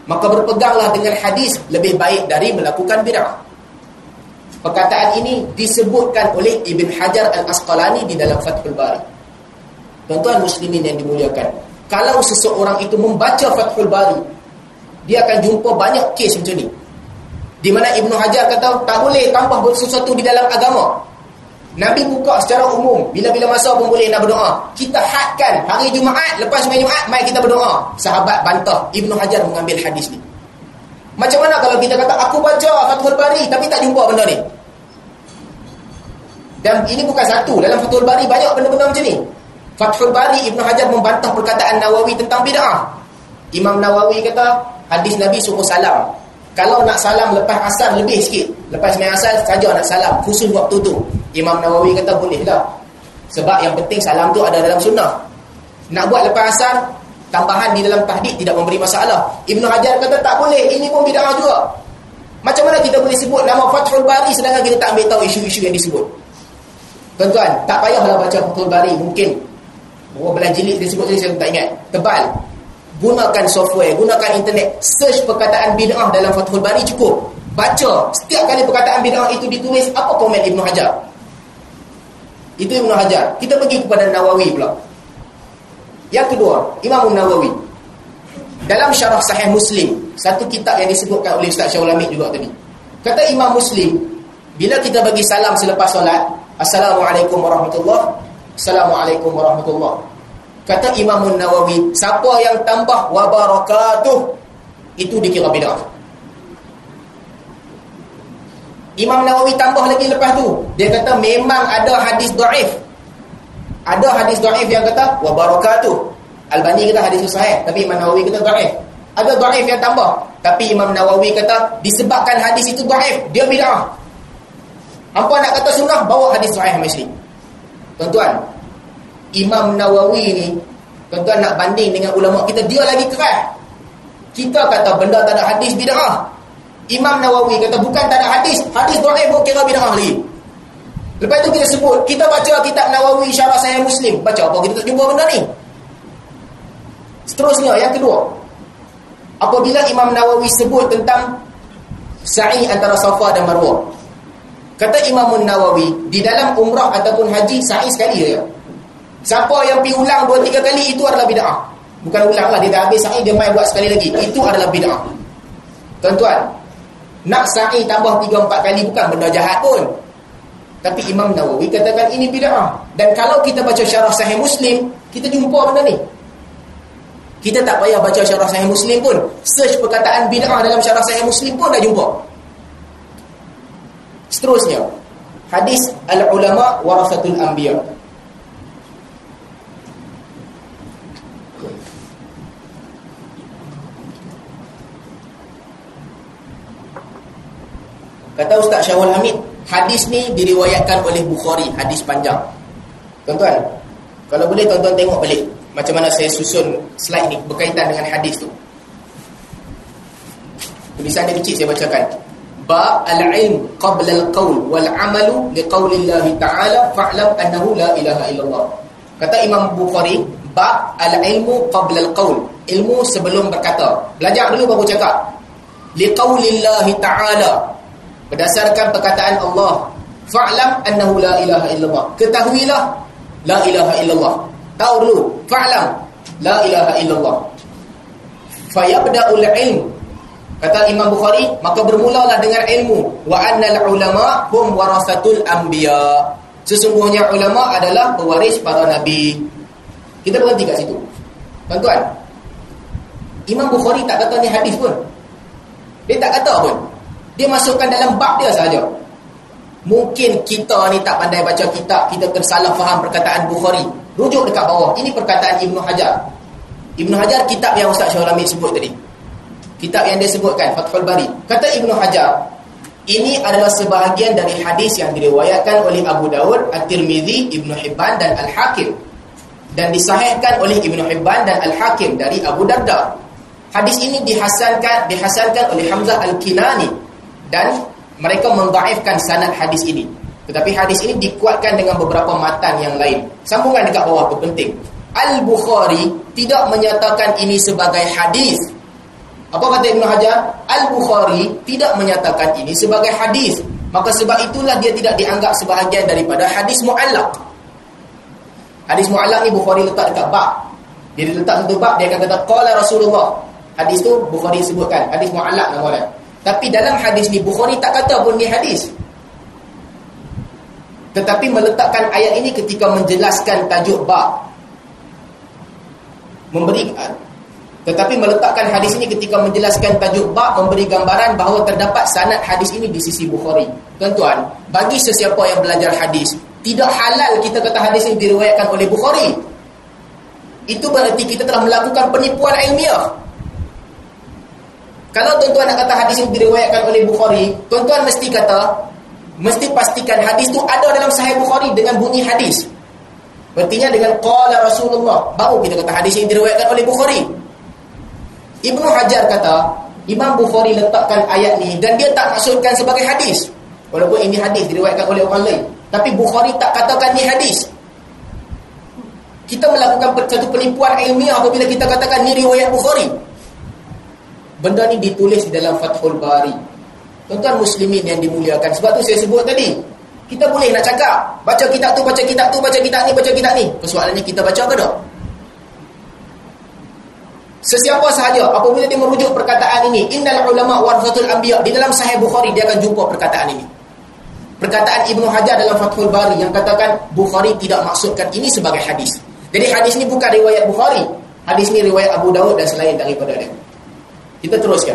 maka berpeganglah dengan hadis lebih baik dari melakukan bid'ah. Perkataan ini disebutkan oleh Ibn Hajar Al-Asqalani di dalam Fathul Bari. Tuan-tuan muslimin yang dimuliakan, kalau seseorang itu membaca Fathul Bari, dia akan jumpa banyak kes macam ni, di mana Ibn Hajar kata tak boleh tambah sesuatu di dalam agama. Nabi buka secara umum, bila-bila masa pun boleh nak berdoa. Kita hadkan hari Jumaat, lepas sembahyang Jumaat mari kita berdoa. Sahabat bantah, Ibn Hajar mengambil hadis ni. Macam mana kalau kita kata aku baca Fathul Bari tapi tak jumpa benda ni? Dan ini bukan satu, dalam Fathul Bari banyak benda-benda macam ni. Fathul Bari, Ibn Hajar membantah perkataan Nawawi tentang bid'ah. Imam Nawawi kata hadis Nabi suruh salam. Kalau nak salam lepas asar lebih sikit, lepas sembahyang asar saja nak salam, khusus waktu tu, Imam Nawawi kata boleh lah, sebab yang penting salam tu ada dalam sunnah. Nak buat lepas asar, tambahan di dalam tahdid tidak memberi masalah. Ibn Hajar kata tak boleh, ini pun bid'ah juga. Macam mana kita boleh sebut nama Fathul Bari sedangkan kita tak ambil tahu isu-isu yang disebut? Tuan-tuan, tak payahlah baca Fathul Bari. Mungkin berapa belas jilid dia sebut tadi saya tak ingat, tebal. Gunakan software, gunakan internet, search perkataan bid'ah dalam Fathul Bari cukup. Baca, setiap kali perkataan bid'ah itu ditulis, apa komen Ibn Hajar. Itu Ibn Hajar. Kita pergi kepada Nawawi pula. Yang kedua, Imam Nawawi dalam Syarah Sahih Muslim, satu kitab yang disebutkan oleh Ustaz Syahul Hamid juga tadi, kata Imam Muslim, bila kita bagi salam selepas solat, Assalamualaikum warahmatullahi, Assalamualaikum warahmatullahi, kata Imam Nawawi, siapa yang tambah wa barakatuh, itu dikira bid'ah. Imam Nawawi tambah lagi lepas tu, dia kata memang ada hadis dhaif. Ada hadis dhaif yang kata wa barakatuh. Albani kata hadis sahih, tapi Imam Nawawi kata dhaif. Ada dhaif yang tambah, tapi Imam Nawawi kata disebabkan hadis itu dhaif, dia bid'ah. Hampa nak kata sunnah, bawa hadis sahih Muslim. Tuan-tuan, Imam Nawawi ni, tuan-tuan nak banding dengan ulama kita, dia lagi keras. Kita kata benda tak ada hadis bid'ah. Imam Nawawi kata bukan tak ada hadis, hadis dhaif pun kira bid'ah lagi. Lepas tu kita sebut, kita baca kitab Nawawi Syarah Sahih Muslim, baca apa kita tak jumpa benda ni. Seterusnya, yang kedua, apabila Imam Nawawi sebut tentang sa'i antara Safa dan Marwah, kata Imam Nawawi, di dalam umrah ataupun haji sa'i sekali je. Siapa yang pergi ulang 2-3 kali, itu adalah bid'ah. Bukan ulang lah, dia dah habis sa'i, dia main buat sekali lagi, itu adalah bid'ah. Tuan-tuan, nak sa'i tambah 3-4 kali bukan benda jahat pun, tapi Imam Nawawi katakan ini bid'ah. Dan kalau kita baca Syarah Sahih Muslim, kita jumpa benda ni. Kita tak payah baca Syarah Sahih Muslim pun, search perkataan bid'ah dalam Syarah Sahih Muslim pun dah jumpa. Seterusnya, hadis al-ulama warasatul anbiya. Kata Ustaz Syahul Hamid, hadis ni diriwayatkan oleh Bukhari, hadis panjang. Tuan-tuan, kalau boleh tuan-tuan tengok balik macam mana saya susun slide ni berkaitan dengan hadis tu. Tulisan dia kecil, saya bacakan. Bab al-ilm qabla al-qawl wal-amalu liqaulillahi ta'ala fa'lam annahu la ilaha illallah. Kata Imam Bukhari, bab al-ilmu qabla al-qawl, ilmu sebelum berkata. Belajar dulu baru cakap. Liqaulillahi ta'ala, berdasarkan perkataan Allah, fa'lam annahu la ilaha illallah, ketahuilah la ilaha illallah. Tahu dulu, fa'lam la ilaha illallah. Fayabda'ul ilm, kata Imam Bukhari, maka bermulalah dengan ilmu. Wa annal ulama hum warasatul anbiya, sesungguhnya ulama adalah pewaris para nabi. Kita berhenti kat situ. Tuan-tuan, Imam Bukhari tak kata ni hadis pun, dia tak kata pun, dia masukkan dalam bab dia sahaja. Mungkin kita ni tak pandai baca kitab, kita tersalah faham perkataan Bukhari. Rujuk dekat bawah, ini perkataan Ibn Hajar. Ibn Hajar kitab yang Ustaz Syahul Hamid sebut tadi, kitab yang dia sebutkan, Fathul Bari. Kata Ibn Hajar, ini adalah sebahagian dari hadis yang diriwayatkan oleh Abu Daud, At-Tirmidzi, Ibn Hibban dan Al-Hakim, dan disahihkan oleh Ibn Hibban dan Al-Hakim dari Abu Darda. Hadis ini dihasankan oleh Hamzah Al-Kinani, dan mereka mendhaifkan sanad hadis ini. Tetapi hadis ini dikuatkan dengan beberapa matan yang lain. Sambungan dekat bawah tu penting. Al-Bukhari tidak menyatakan ini sebagai hadis, Apa kata Ibn Hajar? Al-Bukhari tidak menyatakan ini sebagai hadis. Maka sebab itulah dia tidak dianggap sebahagian daripada hadis mu'allaq. Hadis mu'allaq ni Bukhari letak dekat bab. Dia letak satu bab, dia akan kata qala Rasulullah. Hadis tu Bukhari sebutkan, hadis mu'allaq nama dia. Tapi dalam hadis ni Bukhari tak kata pun ni hadis. Tetapi meletakkan ayat ini ketika menjelaskan tajuk bab. Tetapi meletakkan hadis ini ketika menjelaskan tajuk bab, memberi gambaran bahawa terdapat sanad hadis ini di sisi Bukhari. Tuan-tuan, bagi sesiapa yang belajar hadis, tidak halal kita kata hadis ini diriwayatkan oleh Bukhari. Itu berarti kita telah melakukan penipuan ilmiah. Kalau tuan-tuan nak kata hadis ini diriwayatkan oleh Bukhari, tuan-tuan mesti pastikan hadis itu ada dalam Sahih Bukhari dengan bunyi hadis. Berartinya dengan qala Rasulullah, baru kita kata hadis ini diriwayatkan oleh Bukhari. Ibn Hajar kata Imam Bukhari letakkan ayat ni dan dia tak maksudkan sebagai hadis. Walaupun ini hadis diriwayatkan oleh orang lain, tapi Bukhari tak katakan ni hadis. Kita melakukan satu penipuan ilmiah apabila kita katakan ni riwayat Bukhari. Benda ni ditulis di dalam Fathul Bari. Tuan-tuan muslimin yang dimuliakan, sebab tu saya sebut tadi, kita boleh nak cakap baca kitab tu, baca kitab tu, baca kitab ni, baca kitab ni. Persoalannya kita baca ke tak? Sesiapa sahaja apabila dia merujuk perkataan ini, innal ulama warathatul anbiya, di dalam Sahih Bukhari dia akan jumpa perkataan ini. Perkataan Ibn Hajar dalam Fathul Bari yang katakan Bukhari tidak maksudkan ini sebagai hadis. Jadi hadis ni bukan riwayat Bukhari. Hadis ni riwayat Abu Daud dan selain daripada dia. Kita teruskan.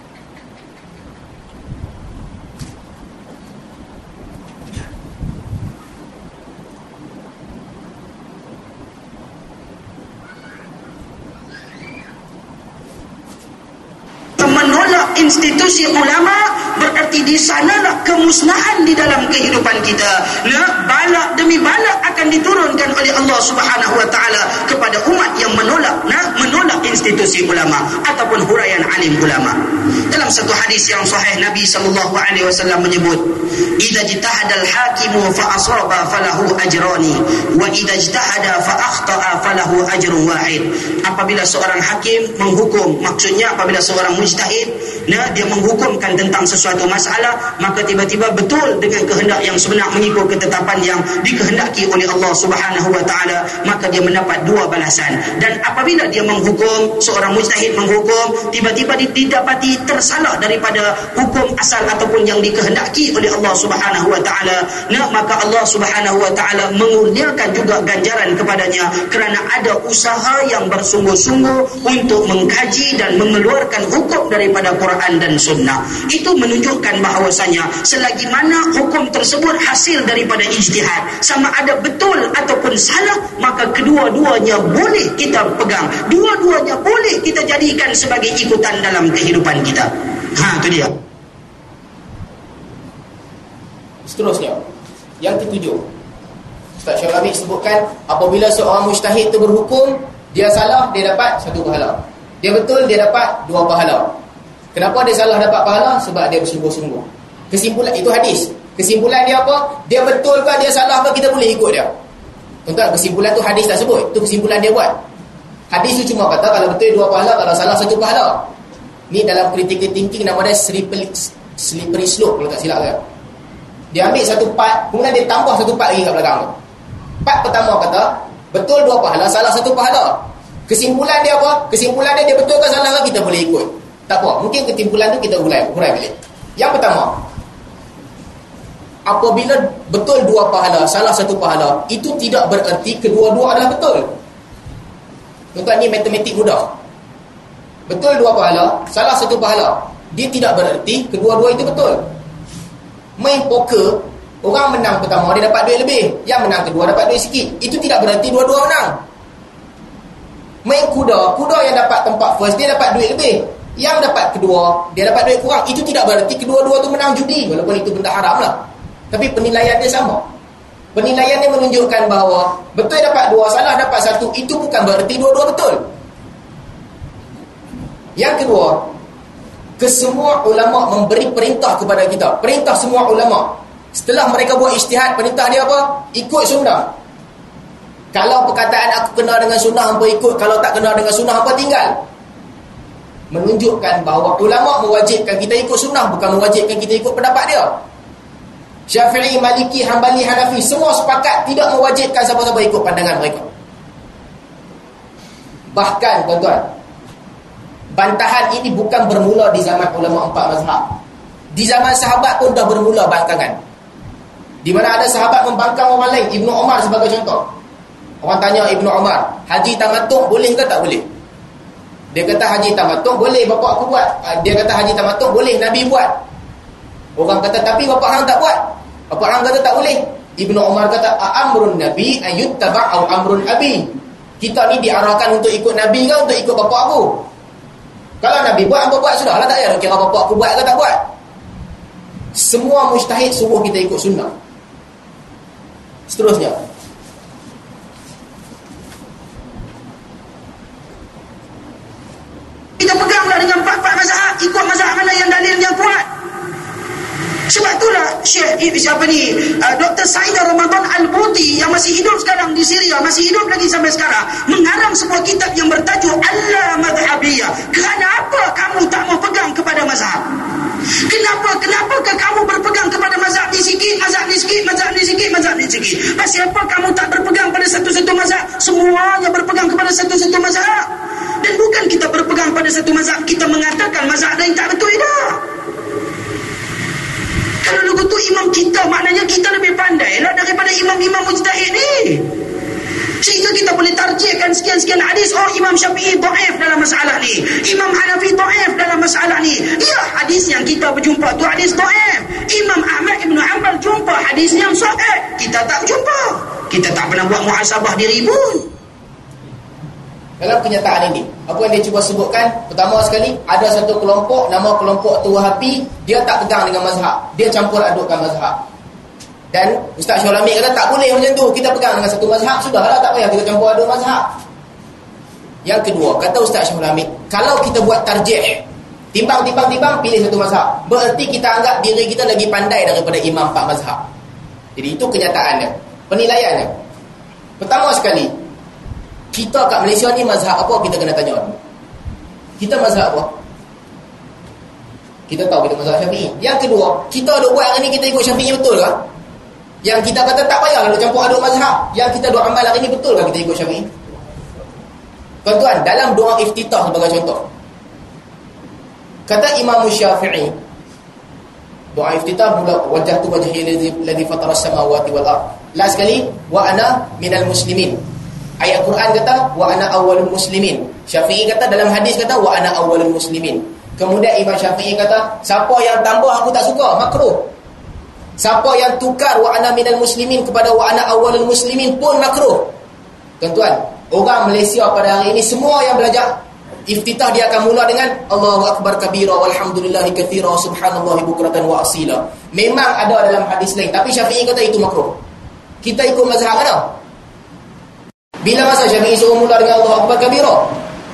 Menolak institusi ulama berarti di sanalah kemusnahan di dalam kehidupan kita. Balak demi balak akan diturunkan oleh Allah Subhanahu wa taala kepada umat yang menolak institusi ulama ataupun huraian alim ulama. Dalam satu hadis yang sahih Nabi sallallahu alaihi wasallam menyebut, "Idza ijtahada al-hakimu fa asaba falahu ajrani wa idza ijtahada fa akhta'a falahu ajrun wahid." Apabila seorang hakim menghukum, maksudnya apabila seorang mujtahid dia menghukumkan tentang sesuatu masalah, maka tiba-tiba betul dengan kehendak yang sebenar mengikut ketetapan yang dikehendaki oleh Allah Subhanahu wa taala, maka dia mendapat dua balasan. Dan apabila dia menghukum, seorang mujtahid menghukum, tiba-tiba didapati tersalah daripada hukum asal ataupun yang dikehendaki oleh Allah Subhanahu wa taala, maka Allah Subhanahu wa taala mengurniakan juga ganjaran kepadanya kerana ada usaha yang bersungguh-sungguh untuk mengkaji dan mengeluarkan hukum daripada Quran dan Sunnah. Itu menunjukkan bahawasanya selagi mana hukum tersebut hasil daripada ijtihad, sama ada betul ataupun salah, maka kedua-duanya boleh kita pegang, dua-duanya boleh kita jadikan sebagai ikutan dalam kehidupan kita. Itu dia. Seterusnya, yang ketujuh, Ustaz Syarami sebutkan apabila seorang mujtahid itu berhukum, dia salah, dia dapat satu pahala. Dia betul, dia dapat dua pahala. Kenapa dia salah dapat pahala? Sebab dia bersungguh-sungguh. Kesimpulan, itu hadis. Kesimpulan dia apa? Dia betul ke dia salah ke, kita boleh ikut dia. Tuan-tuan, kesimpulan tu hadis tak sebut. Itu kesimpulan dia buat. Hadis tu cuma kata kalau betul dua pahala, kalau salah satu pahala. Ni dalam critical thinking nama dia slippery slope kalau tak silap saya. Dia ambil satu part, kemudian dia tambah satu part lagi kat belakang tu. Part pertama kata betul dua pahala, salah satu pahala. Kesimpulan dia apa? Kesimpulan dia betul ke salah ke, kita boleh ikut. Tak apa, mungkin kesimpulan tu kita hurai balik. Yang pertama, apabila betul dua pahala, salah satu pahala, itu tidak bererti kedua-dua adalah betul. Tuan-tuan, ni matematik mudah. Betul dua pahala, salah satu pahala, dia tidak bererti kedua-dua itu betul. Main poker, orang menang pertama dia dapat duit lebih, yang menang kedua dapat duit sikit, itu tidak bererti dua-dua menang. Main kuda yang dapat tempat first dia dapat duit lebih, yang dapat kedua dia dapat duit kurang, itu tidak bererti kedua-dua tu menang judi, walaupun itu benda haram lah. Tapi penilaian dia sama. Penilaian dia menunjukkan bahawa betul dapat dua, salah dapat satu, itu bukan bererti dua-dua betul. Yang kedua, kesemua ulama memberi perintah kepada kita. Perintah semua ulama, setelah mereka buat ijtihad, perintah dia apa? Ikut sunnah. Kalau perkataan aku kena dengan sunnah, hampa ikut. Kalau tak kena dengan sunnah, hampa tinggal. menunjukkan bahawa ulama mewajibkan kita ikut sunnah, bukan mewajibkan kita ikut pendapat dia. Syafi'i, Maliki, Hanbali, Hanafi semua sepakat tidak mewajibkan siapa-siapa ikut pandangan mereka. Bahkan tuan-tuan, bantahan ini bukan bermula di zaman ulama 4 mazhab. Di zaman sahabat pun dah bermula bangkangan. Di mana ada sahabat membangkang orang lain. Ibnu Umar sebagai contoh. Orang tanya Ibnu Umar, haji tamattu' boleh ke tak boleh? Dia kata haji tamattu' boleh, bapak aku buat. Dia kata haji tamattu' boleh, Nabi buat. Orang kata tapi bapak hang tak buat. Bapak hang kata tak boleh. Ibnu Umar kata amrun nabi ayyuttaba' au amrun abi. Kita ni diarahkan untuk ikut Nabi ke untuk ikut bapak aku? Kalau Nabi buat, hangpa buat sudahlah, tak payah kira bapak aku buat ke tak buat. Semua mujtahid suruh kita ikut sunnah. Seterusnya, kita peganglah dengan 4 mazhab, ikut mazhab mana yang dalilnya kuat. Sebab itulah Dr. Saidah Ramadan Al-Buti yang masih hidup sekarang di Syria, masih hidup lagi sampai sekarang, mengarang sebuah kitab yang bertajuk Al-Madhabiyah. Kenapa kamu tak mau pegang kepada mazhab? Kenapakah kamu berpegang kepada mazhab ni sikit, mazhab ni sikit, mazhab ni sikit, mazhab ni sikit? Pasal apa kamu tak berpegang pada satu-satu mazhab? Semuanya berpegang kepada satu-satu mazhab. Dan bukan kita berpegang pada satu mazhab, kita mengatakan mazhab lain tak betul dah. Kalau begitu imam kita, maknanya kita lebih pandai lah daripada imam-imam mujtahid ni. Sehingga kita boleh tarjihkan sekian-sekian hadis. Oh, Imam Syafi'i dhaif dalam masalah ni, Imam Hanafi dhaif dalam masalah ni. Ya, hadis yang kita berjumpa tu hadis dhaif. Imam Ahmad Ibn Hanbal jumpa hadis yang sahih, kita tak jumpa. Kita tak pernah buat muhasabah diri pun. Dalam kenyataan ini, apa yang dia cuba sebutkan, pertama sekali, ada satu kelompok, nama kelompok tu Wahabi, dia tak pegang dengan mazhab, dia campur adukkan mazhab. Dan Ustaz Syahul Hamid kata tak boleh macam tu, kita pegang dengan satu mazhab, sudahlah, tak payah kita campur aduk mazhab. Yang kedua, kata Ustaz Syahul Hamid, kalau kita buat tarjih, timbang, pilih satu mazhab, bererti kita anggap diri kita lagi pandai daripada imam 4 mazhab. Jadi itu kenyataannya, penilaiannya. Pertama sekali, kita kat Malaysia ni mazhab apa, kita kena tanya dulu. Kita mazhab apa? Kita tahu kita mazhab Syafi'i. Yang kedua, kita duk buat hari ni kita ikut Syafi'i betul ke? Yang kita kata tak payah nak campur aduk mazhab, yang kita duk amal hari ni betul ke kita ikut Syafi'i? Tuan-tuan, dalam doa iftitah sebagai contoh, kata Imam Syafi'i, doa iftitah mula wajhtu wajhi alladhi fatara as-samawati wal ard. Last sekali, wa ana minal muslimin. Ayat Quran kata wa ana awwalul muslimin. Syafi'i kata dalam hadis kata wa ana awwalul muslimin. Kemudian Imam Syafi'i kata siapa yang tambah aku tak suka, makruh. Siapa yang tukar wa ana minal muslimin kepada wa ana awwalul muslimin pun makruh. Tuan-tuan, orang Malaysia pada hari ini semua yang belajar iftitah dia akan mula dengan Allahu akbar kabira walhamdulillahi katsira subhanallahi bukratan wa asila. Memang ada dalam hadis lain, tapi Syafi'i kata itu makruh. Kita ikut mazhab mana? Bila masa Syafi'i suruh mula dengan Allahu akbar kabira?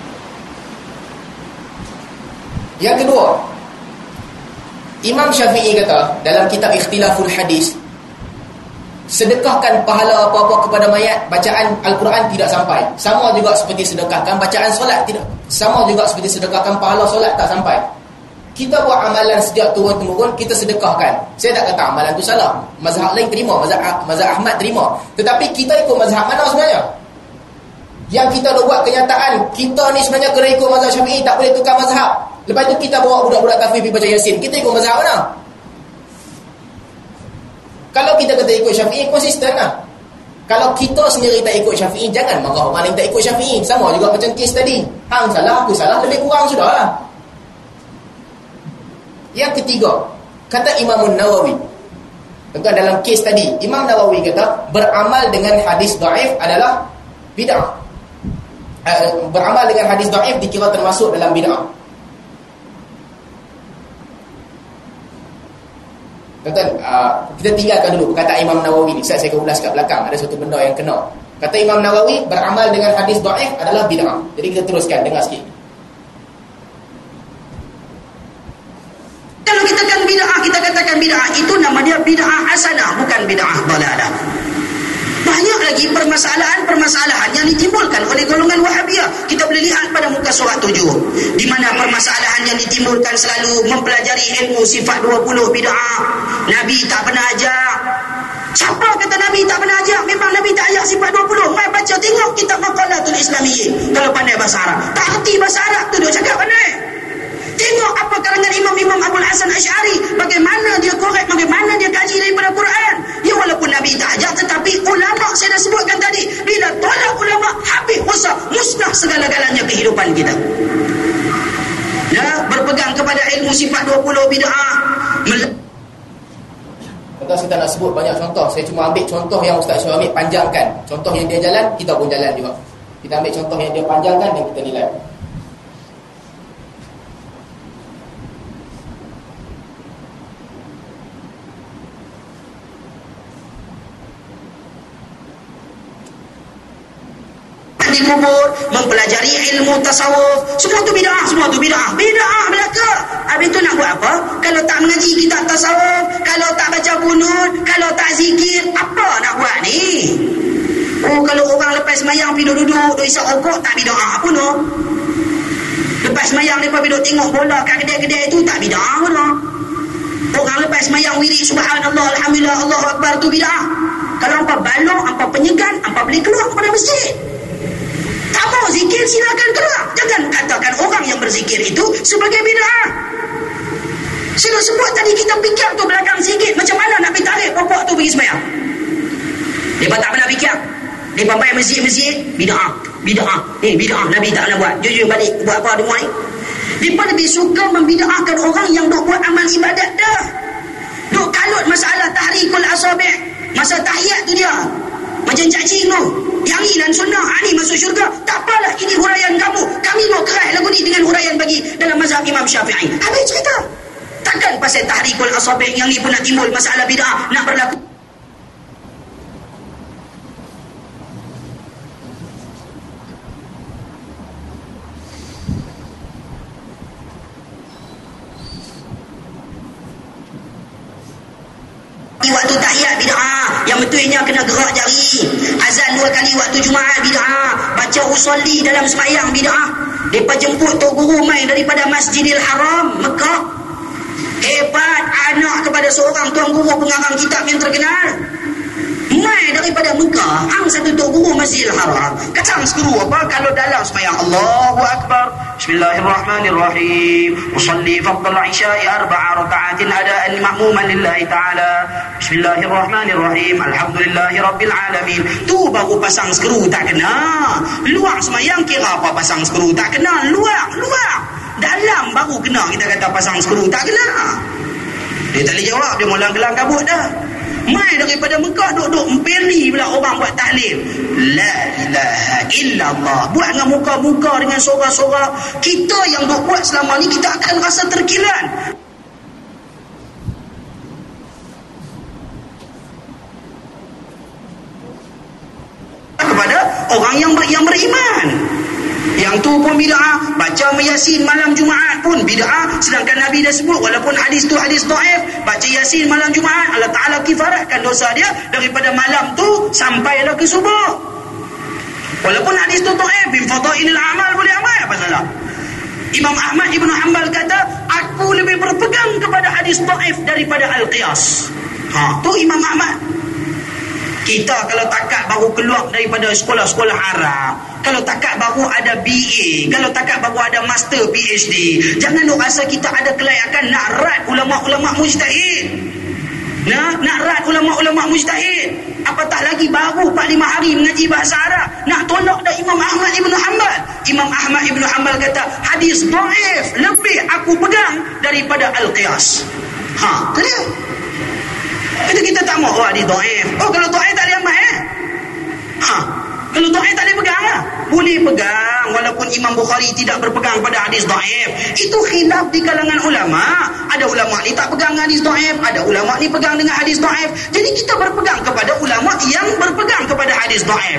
Yang kedua, Imam Syafi'i kata dalam kitab Ikhtilaful Hadis, sedekahkan pahala apa-apa kepada mayat, bacaan Al-Quran tidak sampai. Sama juga seperti sedekahkan bacaan solat tidak. Sama juga seperti sedekahkan pahala solat tak sampai. Kita buat amalan sejak turun-temurun, kita sedekahkan. Saya tak kata amalan tu salah. Mazhab lain terima, mazhab Ahmad terima. Tetapi kita ikut mazhab mana sebenarnya? Yang kita dah buat kenyataan, kita ni sebenarnya kena ikut mazhab Syafi'i, tak boleh tukar mazhab. Lepas tu kita bawa budak-budak tahfiz pergi baca Yasin, kita ikut mazhab mana? Kalau kita kata ikut Syafi'i, konsisten lah. Kalau kita sendiri tak ikut Syafi'i, jangan marah orang lain tak ikut Syafi'i. Sama juga macam kes tadi, hang salah, aku salah, lebih kurang sudah lah. Yang ketiga, kata Imam Nawawi, tentang dalam kes tadi, Imam Nawawi kata beramal dengan hadis dhaif adalah bid'ah. Beramal dengan hadis dhaif dikira termasuk dalam bid'ah. Tuan-tuan, kita tinggalkan dulu perkataan Imam Nawawi ni. Saya akan ulas kat belakang, ada satu benda yang kena. Kata Imam Nawawi, beramal dengan hadis dhaif adalah bid'ah. Jadi kita teruskan, dengar sikit. Kalau kita katakan bid'ah, kita katakan bid'ah itu namanya bid'ah hasanah, bukan bid'ah dalalah. Banyaklah lagi permasalahan-permasalahan yang ditimbulkan oleh golongan Wahabiyah. Kita boleh lihat pada muka surat 7, di mana permasalahan yang ditimbulkan selalu mempelajari ilmu sifat 20 bid'ah. Nabi tak pernah ajar. Siapa kata Nabi tak pernah ajar? Memang Nabi tak ajar sifat 20. Mai baca tengok kitab Maqalatul Islamiyyin. Kalau pandai bahasa Arab, tak erti bahasa Arab tu dia cakap pandai. Tengok apa karangan Imam Abul Hasan Asy'ari, bagaimana dia korek, bagaimana dia kaji daripada Quran. Ya, walaupun Nabi tak ajar, tetapi ulama saya dah sebutkan tadi, bila tolak ulama, habis rosak, musnah segala-galanya kehidupan kita. Ya, berpegang kepada ilmu sifat 20 bid'ah. Tuan-tuan, kita nak sebut banyak contoh. Saya cuma ambil contoh yang Ustaz Syuamid panjangkan. Contoh yang dia jalan, kita pun jalan juga. Kita ambil contoh yang dia panjangkan dan kita nilai. Di kubur, mempelajari ilmu tasawuf, semua tu bid'ah belaka. Habis tu nak buat apa? Kalau tak mengaji kitab tasawuf, kalau tak baca kunut, kalau tak zikir, apa nak buat ni? Oh, kalau orang lepas semayang pergi duduk isap rokok, tak bid'ah pun no. Lepas semayang mereka pergi tengok bola kat kedai-kedai tu, tak bid'ah pun no. Orang lepas semayang wirid subhanallah, alhamdulillah, Allahu akbar, tu bid'ah. Kalau hampa balok, hampa penyegan, hampa boleh keluar kepada masjid. Tak mau zikir, silakan keluar. Jangan katakan orang yang berzikir itu sebagai bid'ah. Saya dah sebut tadi, kita fikir tu belakang sikit, macam mana nak pergi tarik pokok tu pergi semayang. Mereka tak pernah fikir. Mereka main masjid-masjid, bid'ah. Ni bid'ah, Nabi tak pernah buat. Jujur balik, buat apa dia main. Mereka lebih suka membid'ahkan orang yang duk buat amal ibadat dah. Duk kalut masalah tahrikul asabi'. Masa tahiyat tu dia macam cacing tu, yang ni dan sunnah, ni masuk syurga. Tak apalah, ini huraian kamu. Kami mau kerai lagu ni dengan huraian bagi dalam mazhab Imam Syafi'i. Habis cerita. Takkan pasal tahrikul asabi' yang ni pun nak timbul masalah bid'ah, nak berlaku. Waktu tahiyat bid'ah, yang betulnya kena gerak jari. Azan 2 kali waktu Jumaat bid'ah. Baca usolli dalam semayang bid'ah. Depa jemput tok guru main daripada Masjidil Haram Mekah. Hebat anak kepada seorang tuan guru pengarang kitab yang terkenal. Mai daripada Mekah, hang satu tok guru Masjidil Haram. Kacang skru apa kalau dalam semayang Allahu Akbar. Bismillahirrahmanirrahim. Usalli fardal isya'i 4 raka'atin adaan ma'muman lillahi ta'ala. Bismillahirrahmanirrahim. Alhamdulillahirabbil alamin. Tu baru pasang skru tak kena. Luar semayang kira apa pasang skru tak kena. Luar. Dalam baru kena kita kata pasang skru tak kena. Dia tak boleh jawab, dia mula gelang kabut dah. Mai daripada Mekah duduk empeli pula orang buat tahlil. La ilaha illallah. Buat dengan muka-muka, dengan sorak-sorak. Kita yang duk buat selama ni, kita akan rasa terkilan. Kepada orang yang beriman. Yang tu pun bid'ah. Baca Yasin malam Jumaat pun bid'ah. Sedangkan Nabi dah sebut, walaupun hadis tu hadis dhaif, baca Yasin malam Jumaat, Allah Ta'ala kifaratkan dosa dia daripada malam tu sampailah ke subuh. Walaupun hadis tu dhaif, bin fadailil amal, boleh amal, apa salah? Imam Ahmad Ibn Hanbal kata, aku lebih berpegang kepada hadis dhaif daripada Al-Qiyas. Tu Imam Ahmad. Kita kalau takat baru keluar daripada sekolah-sekolah Arab, kalau takat baru ada BA, kalau takat baru ada master PhD, jangan nak rasa kita ada kelayakan nak rat ulama-ulama mujtahid. Nak rat ulama-ulama mujtahid. Apatah lagi baru 4-5 hari mengaji bahasa Arab, nak tolak dah Imam Ahmad Ibn Hanbal. Imam Ahmad Ibn Hanbal kata, hadis dhaif lebih aku pegang daripada Al-Qiyas. Tu dia. Itu kita tak mau hadis dhaif. Kalau dhaif tak boleh amal Kalau dhaif tak boleh pegang lah. Boleh pegang walaupun Imam Bukhari tidak berpegang pada hadis dhaif. Itu khilaf di kalangan ulama. Ada ulama ni tak pegang hadis dhaif, ada ulama ni pegang dengan hadis dhaif. Jadi kita berpegang kepada ulama yang berpegang kepada hadis dhaif.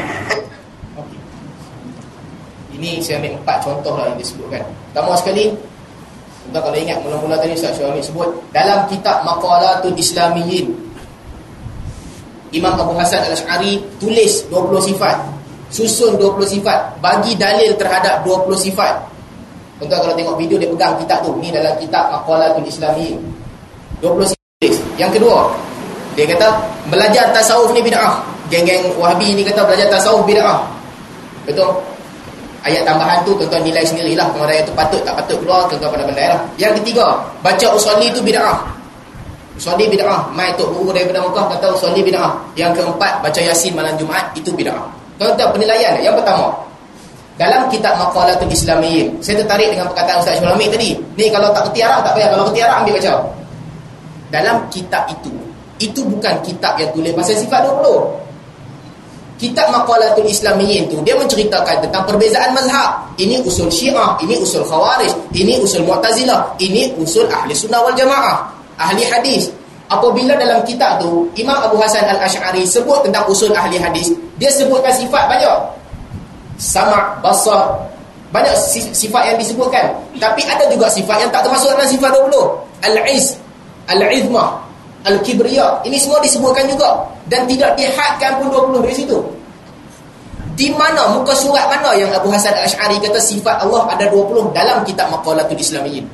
Ini saya ambil 4 contoh lah yang disebutkan. Pertama sekali, kita kalau ingat mula-mula tadi Ustaz Syuamid sebut dalam kitab Maqalatul Islamiyyin, Imam Abu Hasan Al-Asy'ari tulis 20 sifat, susun 20 sifat, bagi dalil terhadap 20 sifat. Tuan-tuan kalau tengok video dia pegang kitab tu, ni dalam kitab Maqalatul Islamiyyin, 20 sifat. Yang kedua, dia kata belajar tasawuf ni bid'ah. Geng-geng Wahabi ni kata belajar tasawuf bid'ah. Betul? Ayat tambahan tu tuan-tuan nilai sendirilah, pengarang itu patut tak patut keluar, tuan-tuan pandai-pandai lah. Yang ketiga, baca usolli tu bid'ah. Usolli bid'ah. Mai tok guru daripada Mekah kata usolli bid'ah. Yang keempat, baca Yasin malam Jumaat itu bid'ah. Tuan-tuan penilaian. Yang pertama, dalam kitab Maqalatul Islamiyyin, saya tertarik dengan perkataan Ustaz Syul Hamid tadi. Ni kalau tak kerti Arab tak payah, kalau kerti Arab ambil baca. Dalam kitab itu bukan kitab yang tulis pasal sifat 20. Kitab Maqalatul Islamiyyin tu dia menceritakan tentang perbezaan mazhab. Ini usul Syiah, ini usul Khawarij, ini usul Mu'tazilah, ini usul Ahli Sunnah wal Jamaah, ahli hadis. Apabila dalam kitab tu Imam Abu Hasan Al-Asy'ari sebut tentang usul ahli hadis, dia sebutkan sifat banyak. Sama', basar, banyak sifat yang disebutkan. Tapi ada juga sifat yang tak termasuk dalam sifat 20. Al-Izz, Al-Izmah, Al-Kibriya, ini semua disebutkan juga dan tidak dihadkan pun 20 dari situ. Di mana, muka surat mana yang Abu Hasan Al-Asy'ari kata sifat Allah ada 20 dalam kitab Maqalatul Islamiyyin?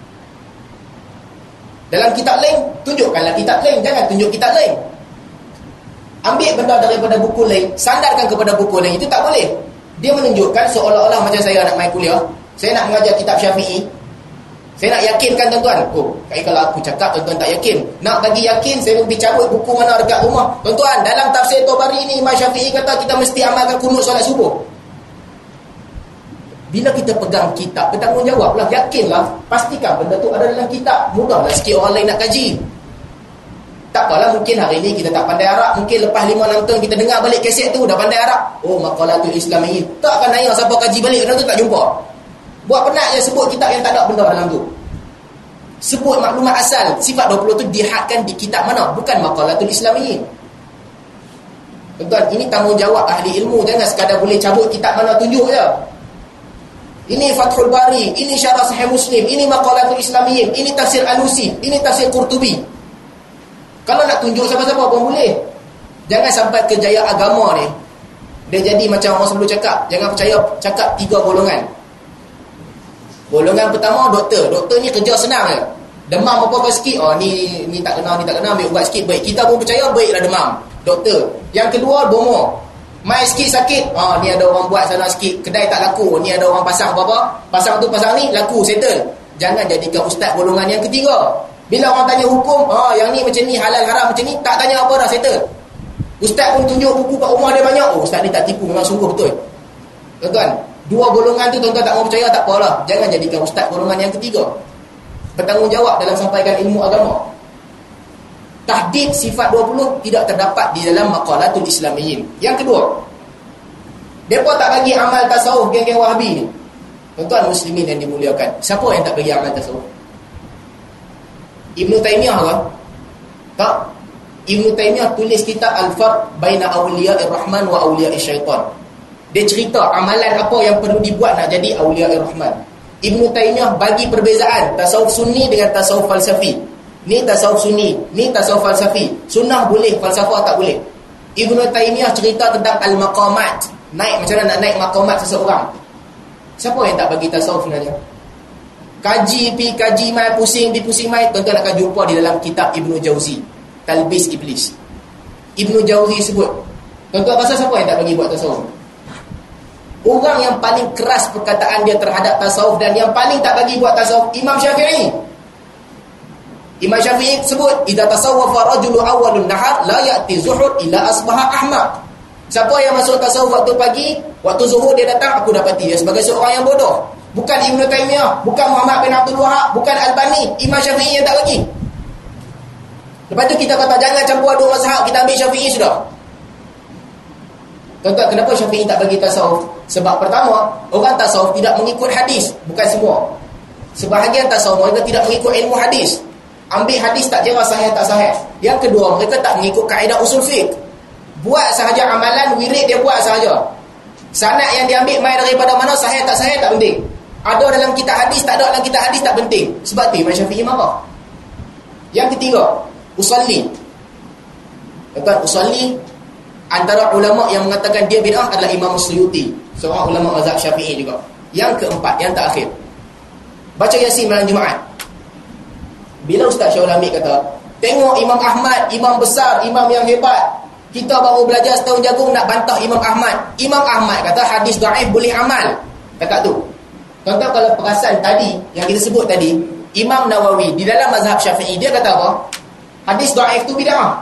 Dalam kitab lain, tunjukkanlah kitab lain, jangan tunjuk kitab lain. Ambil benda daripada buku lain, sandarkan kepada buku lain, itu tak boleh. Dia menunjukkan seolah-olah macam saya nak main kuliah, saya nak mengajar kitab Syafi'i, saya nak yakinkan tuan-tuan. Kalau aku cakap tuan-tuan tak yakin, nak bagi yakin saya pergi cabut buku mana dekat rumah. Tuan-tuan, dalam tafsir Tabari ni Imam Syafi'i kata kita mesti amalkan kunut solat subuh. Bila kita pegang kitab, bertanggungjawablah, yakinlah, pastikan benda tu ada dalam kitab. Mudahlah sikit orang lain nak kaji. Tak apalah, mungkin hari ni kita tak pandai Arab, mungkin lepas 5-6 tahun kita dengar balik kaset tu dah pandai Arab. Maqalatul Islamiyyin, takkan nanya siapa kaji balik, benda tu tak jumpa. Buat penat je sebut kitab yang tak ada benda dalam tu. Sebut maklumat asal. Sifat 20 tu dihadkan di kitab mana? Bukan Maqalatul Islamiyyin. Tuan-tuan, ini tanggungjawab ahli ilmu. Jangan sekadar boleh cabut kitab mana tunjuk je. Ini Fathul Bari, ini Syarah Sahih Muslim, ini Maqalatul Islamiyyin, ini tafsir Alusi, ini tafsir Qurtubi. Kalau nak tunjuk siapa-siapa pun boleh. Jangan sampai kejayaan agama ni dia jadi macam orang sebelum cakap. Jangan percaya cakap 3 golongan. Golongan pertama doktor. Doktor ni kerja senang je. Demam apa-apa sikit, ni tak kena, ambil ubat sikit baik. Kita pun percaya baiklah demam. Doktor. Yang kedua bomo. Mai sikit sakit, ni ada orang buat sana sikit, kedai tak laku, ni ada orang pasang apa-apa, pasang tu pasang ni laku, settle. Jangan jadikan ustaz golongan yang ketiga. Bila orang tanya hukum, yang ni macam ni, halal haram macam ni, tak tanya apa dah, settle. Ustaz pun tunjuk buku kat rumah dia banyak. Ustaz ni tak tipu, memang sungguh betul. Tuan-tuan, 2 golongan tu tuan-tuan tak mau percaya, tak apalah. Jangan jadikan ustaz golongan yang ketiga. Bertanggungjawab dalam sampaikan ilmu agama. Tahdid sifat 20 tidak terdapat di dalam Maqalatul Islamiyyin. Yang kedua, mereka tak bagi amal tasawuf geng-geng Wahabi ni. Tuan-tuan muslimin yang dimuliakan, siapa yang tak bagi amal tasawuf? Ibn Taymiyah kan? Tak? Ibn Taymiyah tulis kitab Al-Farq Baina Awliya'ir Rahman wa Awliya'ir Syaitan. Dia cerita amalan apa yang perlu dibuat nak jadi Awliya'ir Rahman. Ibn Taymiyah bagi perbezaan tasawuf sunni dengan tasawuf falsafi. Ni tasawuf sunni, ni tasawuf falsafi. Sunnah boleh, falsafah tak boleh. Ibn Taymiyah cerita tentang al-maqamat. Naik, macam mana nak naik maqamat seseorang. Siapa yang tak bagi tasawuf sebenarnya? Kaji mai, pusing mai. Tuan-tuan akan jumpa di dalam kitab Ibn Jauzi, Talbis Iblis. Ibn Jauzi sebut, tuan-tuan pasal siapa yang tak bagi buat tasawuf? Orang yang paling keras perkataan dia terhadap tasawuf dan yang paling tak bagi buat tasawuf, Imam Syafi'i. Imam Syafi'i sebut, idza tasawwafa rajulu awwalun nahar la ya'ti zuhur illa asbaha ahmaq. Siapa yang masuk tasawuf waktu pagi, waktu zuhur dia datang, aku dapati dia sebagai seorang yang bodoh. Bukan Ibn Taymiyah, bukan Muhammad bin Abdul Wahab, bukan Albani, Imam Syafi'i yang tak bagi. Lepas tu kita kata jangan campur aduk mazhab, kita ambil Syafi'i sudah. Tuan-tuan, kenapa Syafi'i tak bagi tasawuf? Sebab pertama, orang tasawuf tidak mengikut hadis. Bukan semua. Sebahagian tasawuf mereka tidak mengikut ilmu hadis. Ambil hadis tak kira sahih tak sahih. Yang kedua, mereka tak mengikut kaedah usul fiqh. Buat sahaja amalan, wirid dia buat sahaja. Sanad yang diambil mai daripada mana, sahih tak sahih tak penting. Ada dalam kitab hadis, tak ada dalam kitab hadis tak penting. Sebab tu Imam Syafi'i marah. Yang ketiga, usalli. Tuan-tuan, usalli Antara ulama yang mengatakan dia bid'ah adalah Imam Suyuti, seorang ulama mazhab Syafi'i juga. Yang keempat, yang terakhir, baca Yasin malam Jumaat. Bila Ustaz Syahul Hamid kata, tengok Imam Ahmad, imam besar, imam yang hebat, kita baru belajar setahun jagung nak bantah Imam Ahmad. Imam Ahmad kata hadis dhaif boleh amal. Kata tu. Tuan-tuan, kalau perasan tadi yang kita sebut tadi, Imam Nawawi di dalam mazhab Syafi'i dia kata apa? Hadis dhaif tu bid'ah.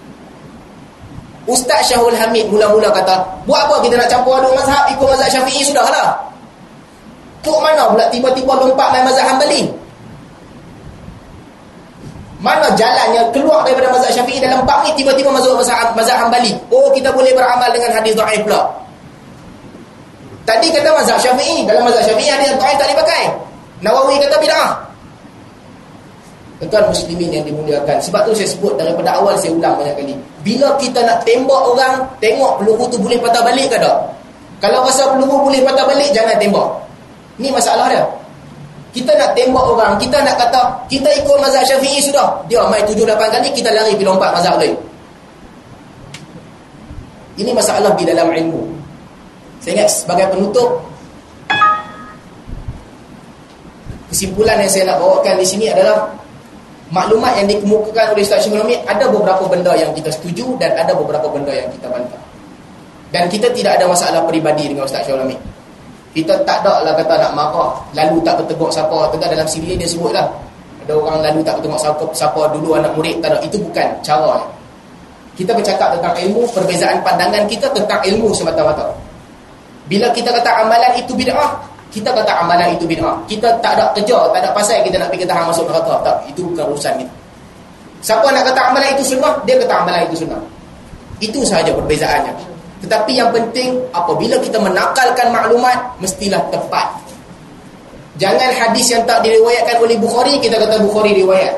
Ustaz Syahul Hamid mula-mula kata, buat apa kita nak campur aduk mazhab, ikut mazhab Syafi'i sudahlah. Kok mana pula tiba-tiba lompat main mazhab Hanbali? Mana jalannya keluar daripada mazhab Syafi'i dalam bab ni, tiba-tiba masuk mazhab Hanbali? Oh, kita boleh beramal dengan hadis dhaif pula. Tadi kata mazhab Syafi'i, dalam mazhab Syafi'i hadis dhaif tak boleh pakai. Nawawi kata bid'ah. Tuan-tuan muslimin yang dimuliakan, sebab tu saya sebut daripada awal, saya ulang banyak kali, bila kita nak tembak orang, tengok peluru tu boleh patah balik ke tak. Kalau rasa peluru boleh patah balik, jangan tembak. Ni masalah dia. Kita nak tembak orang, kita nak kata kita ikut mazhab Syafi'i sudah, dia main 7-8 kali, kita lari pergi lompat mazhab lain. Ini masalah di dalam ilmu. Saya ingat sebagai penutup, kesimpulan yang saya nak bawakan di sini adalah maklumat yang dikemukakan oleh Ustaz Syahul Hamid, ada beberapa benda yang kita setuju dan ada beberapa benda yang kita bantah. Dan kita tidak ada masalah peribadi dengan Ustaz Syahul Hamid. Kita tak ada lah kata nak marah, lalu tak bertegur siapa. Tengah dalam siri dia sebut lah, ada orang lalu tak bertegur siapa dulu anak murid. Tak ada. Itu bukan cara. Kita bercakap tentang ilmu, perbezaan pandangan kita tentang ilmu semata-mata. Bila kita kata amalan itu bid'ah, kita kata amalan itu bid'ah. Kita tak ada kerja, tak ada pasal kita nak pergi kata hang masuk neraka. Tak, itu bukan urusan kita. Siapa nak kata amalan itu sunnah, dia kata amalan itu sunnah. Itu sahaja perbezaannya. Tetapi yang penting, apabila kita menakalkan maklumat, mestilah tepat. Jangan hadis yang tak diriwayatkan oleh Bukhari, kita kata Bukhari riwayat.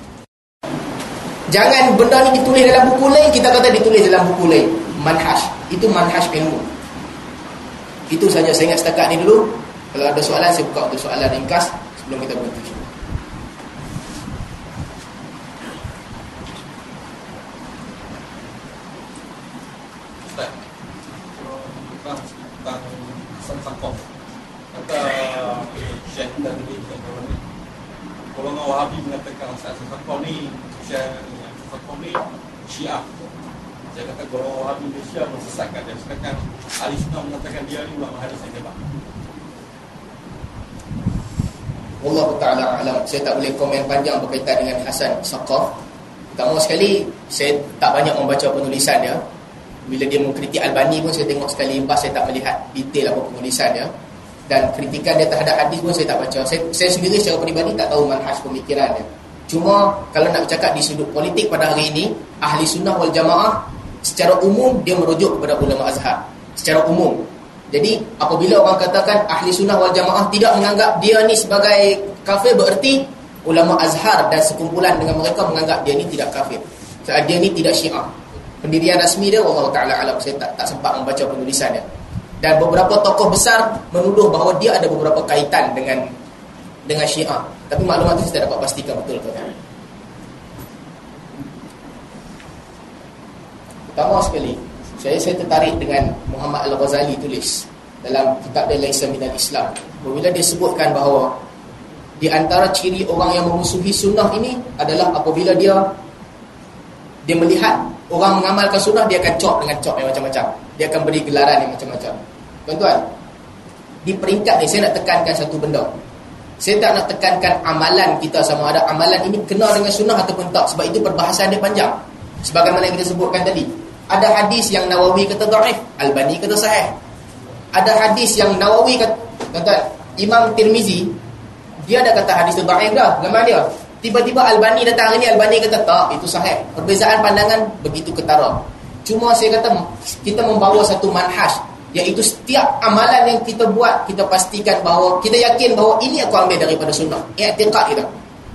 Jangan benda ni ditulis dalam buku lain, kita kata ditulis dalam buku lain. Manhaj. Itu manhaj ilmu. Itu saja saya ingat setakat ni dulu. Kalau ada soalan, saya buka untuk soalan ringkas sebelum kita berhenti. Ustaz, tentang Hasan Saqaf, kata Syekh dan golongan Wahabi mengatakan Hasan Saqaf ni Syiah. Saya kata golongan Wahabi Malaysia mensesatkan dia. Sedangkan Ahli Sunnah mengatakan dia ni ulama hadis yang hebat. Allah Ta'ala alam. Saya tak boleh komen panjang berkaitan dengan Hasan Saqaf. Pertama sekali, saya tak banyak membaca penulisan dia. Bila dia mengkritik Albani pun saya tengok sekali lepas, saya tak melihat detail apa penulisan dia. Dan kritikan dia terhadap hadis pun saya tak baca. Saya sendiri secara peribadi tak tahu manhaj pemikiran dia. Cuma kalau nak bercakap di sudut politik pada hari ini, Ahli Sunnah wal Jamaah secara umum dia merujuk kepada ulama Azhar. Secara umum. Jadi apabila orang katakan Ahli Sunnah wal Jamaah tidak menganggap dia ni sebagai kafir, bererti ulama Azhar dan sekumpulan dengan mereka menganggap dia ni tidak kafir. Dia ni tidak Syiah. Pendirian rasmi dia Allah Ta'ala alam, saya tak sempat membaca penulisan dia. Dan beberapa tokoh besar menuduh bahawa dia ada beberapa kaitan dengan Syiah. Tapi maklumat itu saya tak dapat pastikan betul ke tak. Pertama sekali, saya tertarik dengan Muhammad Al-Ghazali tulis dalam kitab dia Laisa Minal Islam. Bila dia sebutkan bahawa di antara ciri orang yang memusuhi sunnah ini adalah apabila dia melihat orang mengamalkan sunnah, dia akan cop dengan cop yang macam-macam. Dia akan beri gelaran yang macam-macam. Tuan-tuan, di peringkat ni saya nak tekankan satu benda. Saya tak nak tekankan amalan kita sama ada amalan ini kena dengan sunnah ataupun tak, sebab itu perbahasan dia panjang. Sebagaimana yang kita sebutkan tadi, ada hadis yang Nawawi kata dhaif, Albani kata sahih. Ada hadis yang Nawawi kata, tuan-tuan, Imam Tirmizi dia dah kata hadis tu dhaif dah, lemah dia. Tiba-tiba Albani datang hari ni, Albani kata tak, itu sahih. Perbezaan pandangan begitu ketara. Cuma saya kata kita membawa satu manhaj, iaitu setiap amalan yang kita buat, kita pastikan bahawa kita yakin bahawa ini aku ambil daripada sunnah. I'tiqad kita.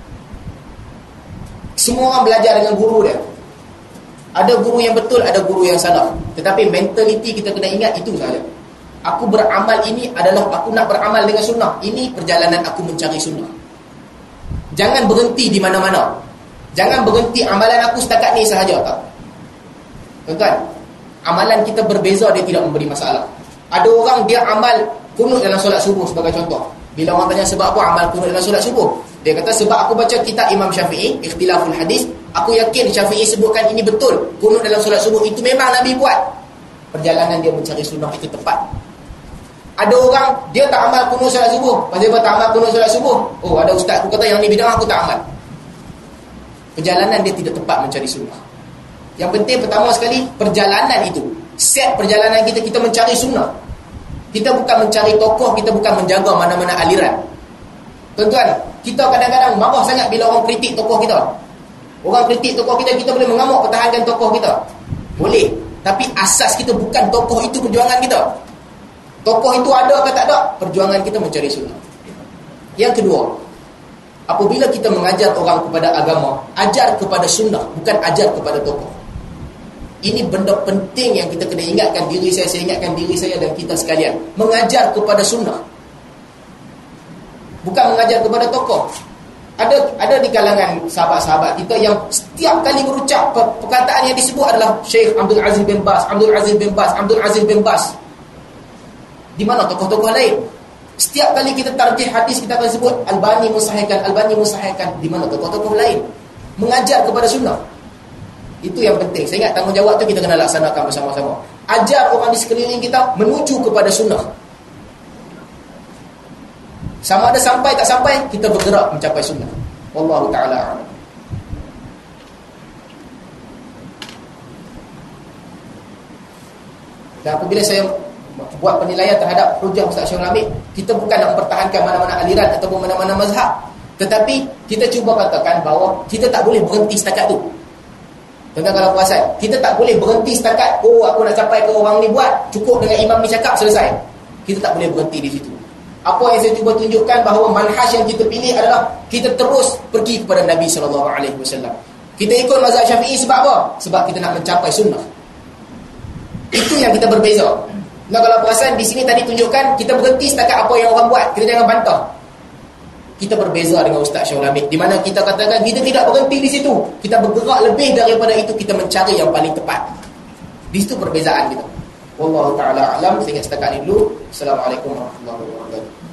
Semua orang belajar dengan guru dia. Ada guru yang betul, ada guru yang salah. Tetapi mentaliti kita kena ingat itu sahaja. Aku beramal ini adalah aku nak beramal dengan sunnah. Ini perjalanan aku mencari sunnah. Jangan berhenti di mana-mana. Jangan berhenti amalan aku setakat ni sahaja, tak. Tuan-tuan, Amalan kita berbeza, dia tidak memberi masalah. Ada orang dia amal kunut dalam solat subuh sebagai contoh. Bila orang tanya sebab apa amal kunut dalam solat subuh, dia kata sebab aku baca kitab Imam Syafi'i, Ikhtilaful Hadis, aku yakin Syafi'i sebutkan ini betul. Kunut dalam solat subuh itu memang Nabi buat. Perjalanan dia mencari sunnah itu tepat. Ada orang dia tak amal kunut solat subuh. Pasal dia tak amal kunut solat subuh, oh ada ustaz aku kata yang ni bid'ah, aku tak amal. Perjalanan dia tidak tepat mencari sunnah. Yang penting pertama sekali, perjalanan itu, set perjalanan kita, kita mencari sunnah. Kita bukan mencari tokoh, kita bukan menjaga mana-mana aliran. Tuan-tuan, kita kadang-kadang marah sangat bila orang kritik tokoh kita. Orang kritik tokoh kita, kita boleh mengamuk pertahankan tokoh kita. Boleh. Tapi asas kita bukan tokoh itu perjuangan kita. Tokoh itu ada ke tak ada, perjuangan kita mencari sunnah. Yang kedua, apabila kita mengajar orang kepada agama, ajar kepada sunnah, bukan ajar kepada tokoh. Ini benda penting yang kita kena ingatkan diri saya ingatkan diri saya dan kita sekalian. Mengajar kepada sunnah, bukan mengajar kepada tokoh. Ada di kalangan sahabat-sahabat kita yang setiap kali berucap perkataan yang disebut adalah Syekh Abdul Aziz bin Baz, Abdul Aziz bin Baz, Abdul Aziz bin Baz. Di mana tokoh-tokoh lain? Setiap kali kita tarjih hadis, kita akan sebut Albani mensahihkan, Albani mensahihkan. Di mana tokoh-tokoh lain? Mengajar kepada sunnah. Itu yang penting. Saya ingat tanggungjawab tu kita kena laksanakan bersama-sama. Ajar orang di sekeliling kita menuju kepada sunnah. Sama ada sampai tak sampai, kita bergerak mencapai sunnah. Wallahu ta'ala a'lam. Dan apabila saya buat penilaian terhadap hujah Ustaz Syarul Hamid, kita bukan nak mempertahankan mana-mana aliran ataupun mana-mana mazhab, tetapi kita cuba katakan bahawa kita tak boleh berhenti setakat tu. Tuan-tuan kalau perasan, kita tak boleh berhenti setakat oh aku nak capai ke orang ni buat, cukup dengan imam ni cakap selesai. Kita tak boleh berhenti di situ. Apa yang saya cuba tunjukkan bahawa manhaj yang kita pilih adalah kita terus pergi kepada Nabi SAW. Kita ikut mazhab Syafi'i sebab apa? Sebab kita nak mencapai sunnah. Itu yang kita berbeza. Nah, kalau perasan di sini tadi tunjukkan kita berhenti setakat apa yang orang buat, kita jangan bantah. Kita berbeza dengan Ustaz Syarul Hamid, di mana kita katakan kita tidak berhenti di situ. Kita bergerak lebih daripada itu, kita mencari yang paling tepat. Di situ perbezaan kita. Wallahu ta'ala a'lam. Saya ingat setakat ini dulu. Assalamualaikum warahmatullahi wabarakatuh.